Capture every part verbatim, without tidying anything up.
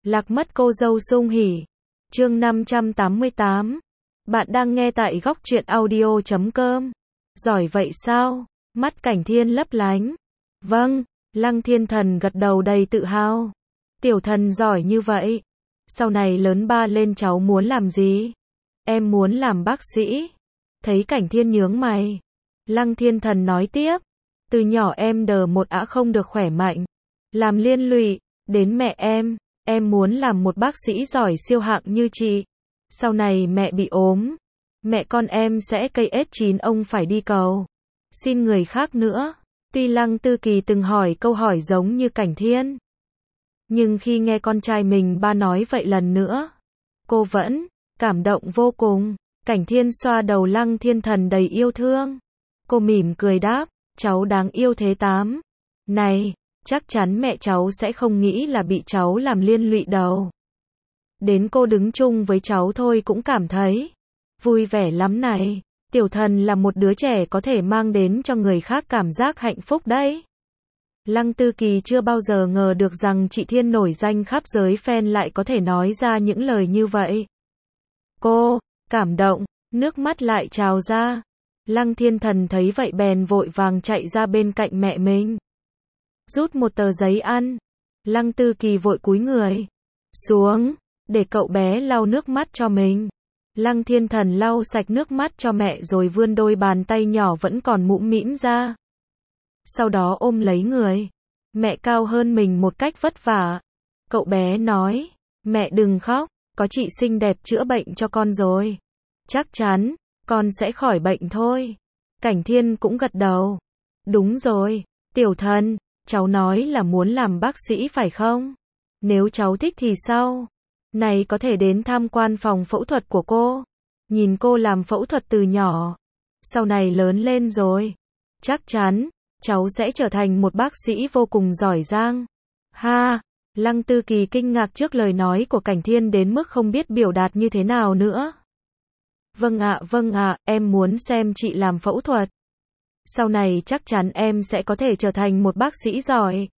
Lạc mất cô dâu sung hỉ. Chương năm trăm tám mươi tám. Bạn đang nghe tại góc truyện audio chấm com. Giỏi vậy sao? Mắt Cảnh Thiên lấp lánh. Vâng, Lăng Thiên Thần gật đầu đầy tự hào. Tiểu thần giỏi như vậy. Sau này lớn ba lên cháu muốn làm gì? Em muốn làm bác sĩ. Thấy Cảnh Thiên nhướng mày. Lăng Thiên Thần nói tiếp. Từ nhỏ em đờ một ả không được khỏe mạnh. Làm liên lụy đến mẹ em. Em muốn làm một bác sĩ giỏi siêu hạng như chị. Sau này mẹ bị ốm. Mẹ con em sẽ cây ét chín ông phải đi cầu xin người khác nữa. Tuy Lăng Tư Kỳ từng hỏi câu hỏi giống như Cảnh Thiên. Nhưng khi nghe con trai mình ba nói vậy lần nữa, cô vẫn cảm động vô cùng. Cảnh Thiên xoa đầu Lăng Thiên Thần đầy yêu thương. Cô mỉm cười đáp, cháu đáng yêu thế tám. Này, chắc chắn mẹ cháu sẽ không nghĩ là bị cháu làm liên lụy đâu. Đến cô đứng chung với cháu thôi cũng cảm thấy vui vẻ lắm này. Tiểu thần là một đứa trẻ có thể mang đến cho người khác cảm giác hạnh phúc đấy. Lăng Tư Kỳ chưa bao giờ ngờ được rằng chị Thiên nổi danh khắp giới fan lại có thể nói ra những lời như vậy. Cô cảm động, nước mắt lại trào ra. Lăng Thiên Thần thấy vậy bèn vội vàng chạy ra bên cạnh mẹ mình. Rút một tờ giấy ăn. Lăng Tư Kỳ vội cúi người xuống, để cậu bé lau nước mắt cho mình. Lăng Thiên Thần lau sạch nước mắt cho mẹ rồi vươn đôi bàn tay nhỏ vẫn còn mũm mĩm ra. Sau đó ôm lấy người mẹ cao hơn mình một cách vất vả. Cậu bé nói, mẹ đừng khóc, có chị xinh đẹp chữa bệnh cho con rồi. Chắc chắn, con sẽ khỏi bệnh thôi. Cảnh Thiên cũng gật đầu. Đúng rồi, Tiểu Thần, cháu nói là muốn làm bác sĩ phải không? Nếu cháu thích thì sao? Này có thể đến tham quan phòng phẫu thuật của cô. Nhìn cô làm phẫu thuật từ nhỏ. Sau này lớn lên rồi. Chắc chắn, cháu sẽ trở thành một bác sĩ vô cùng giỏi giang. Ha! Lăng Tư Kỳ kinh ngạc trước lời nói của Cảnh Thiên đến mức không biết biểu đạt như thế nào nữa. Vâng ạ, vâng ạ, em muốn xem chị làm phẫu thuật. Sau này chắc chắn em sẽ có thể trở thành một bác sĩ giỏi.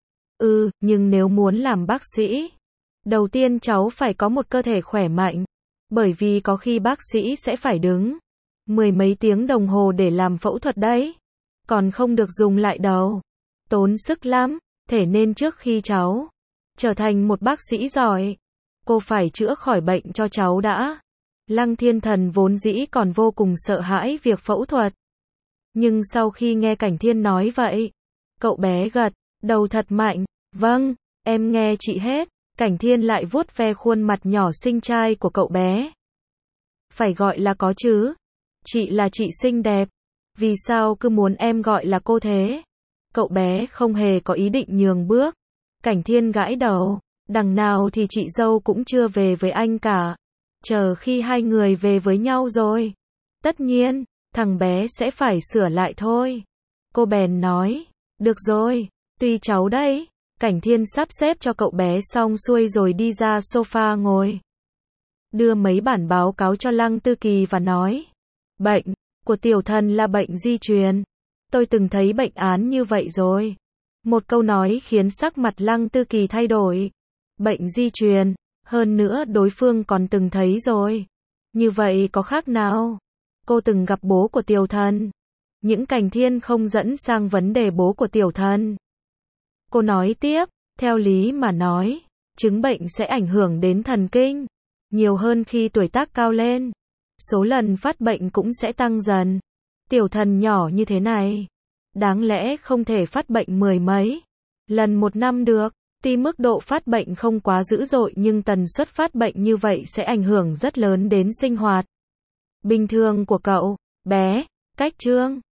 Ừ, nhưng nếu muốn làm bác sĩ, đầu tiên cháu phải có một cơ thể khỏe mạnh. Bởi vì có khi bác sĩ sẽ phải đứng mười mấy tiếng đồng hồ để làm phẫu thuật đấy. Còn không được dùng lại đầu. Tốn sức lắm. Thế nên trước khi cháu trở thành một bác sĩ giỏi, cô phải chữa khỏi bệnh cho cháu đã. Lăng Thiên Thần vốn dĩ còn vô cùng sợ hãi việc phẫu thuật. Nhưng sau khi nghe Cảnh Thiên nói vậy, cậu bé gật đầu thật mạnh. Vâng, em nghe chị hết. Cảnh Thiên lại vuốt ve khuôn mặt nhỏ xinh trai của cậu bé. Phải gọi là có chứ. Chị là chị xinh đẹp. Vì sao cứ muốn em gọi là cô thế? Cậu bé không hề có ý định nhường bước. Cảnh Thiên gãi đầu. Đằng nào thì chị dâu cũng chưa về với anh cả. Chờ khi hai người về với nhau rồi. Tất nhiên, thằng bé sẽ phải sửa lại thôi. Cô bèn nói. Được rồi, tùy cháu đấy. Cảnh Thiên sắp xếp cho cậu bé xong xuôi rồi đi ra sofa ngồi. Đưa mấy bản báo cáo cho Lăng Tư Kỳ và nói. Bệnh của Tiểu Thần là bệnh di truyền. Tôi từng thấy bệnh án như vậy rồi. Một câu nói khiến sắc mặt Lăng Tư Kỳ thay đổi. Bệnh di truyền, hơn nữa đối phương còn từng thấy rồi. Như vậy có khác nào? Cô từng gặp bố của Tiểu Thần. Những Cảnh Thiên không dẫn sang vấn đề bố của Tiểu Thần. Cô nói tiếp, theo lý mà nói, chứng bệnh sẽ ảnh hưởng đến thần kinh. Nhiều hơn khi tuổi tác cao lên. Số lần phát bệnh cũng sẽ tăng dần. Tiểu Thần nhỏ như thế này. Đáng lẽ không thể phát bệnh mười mấy lần một năm được. Tuy mức độ phát bệnh không quá dữ dội nhưng tần suất phát bệnh như vậy sẽ ảnh hưởng rất lớn đến sinh hoạt bình thường của cậu bé. Cách chương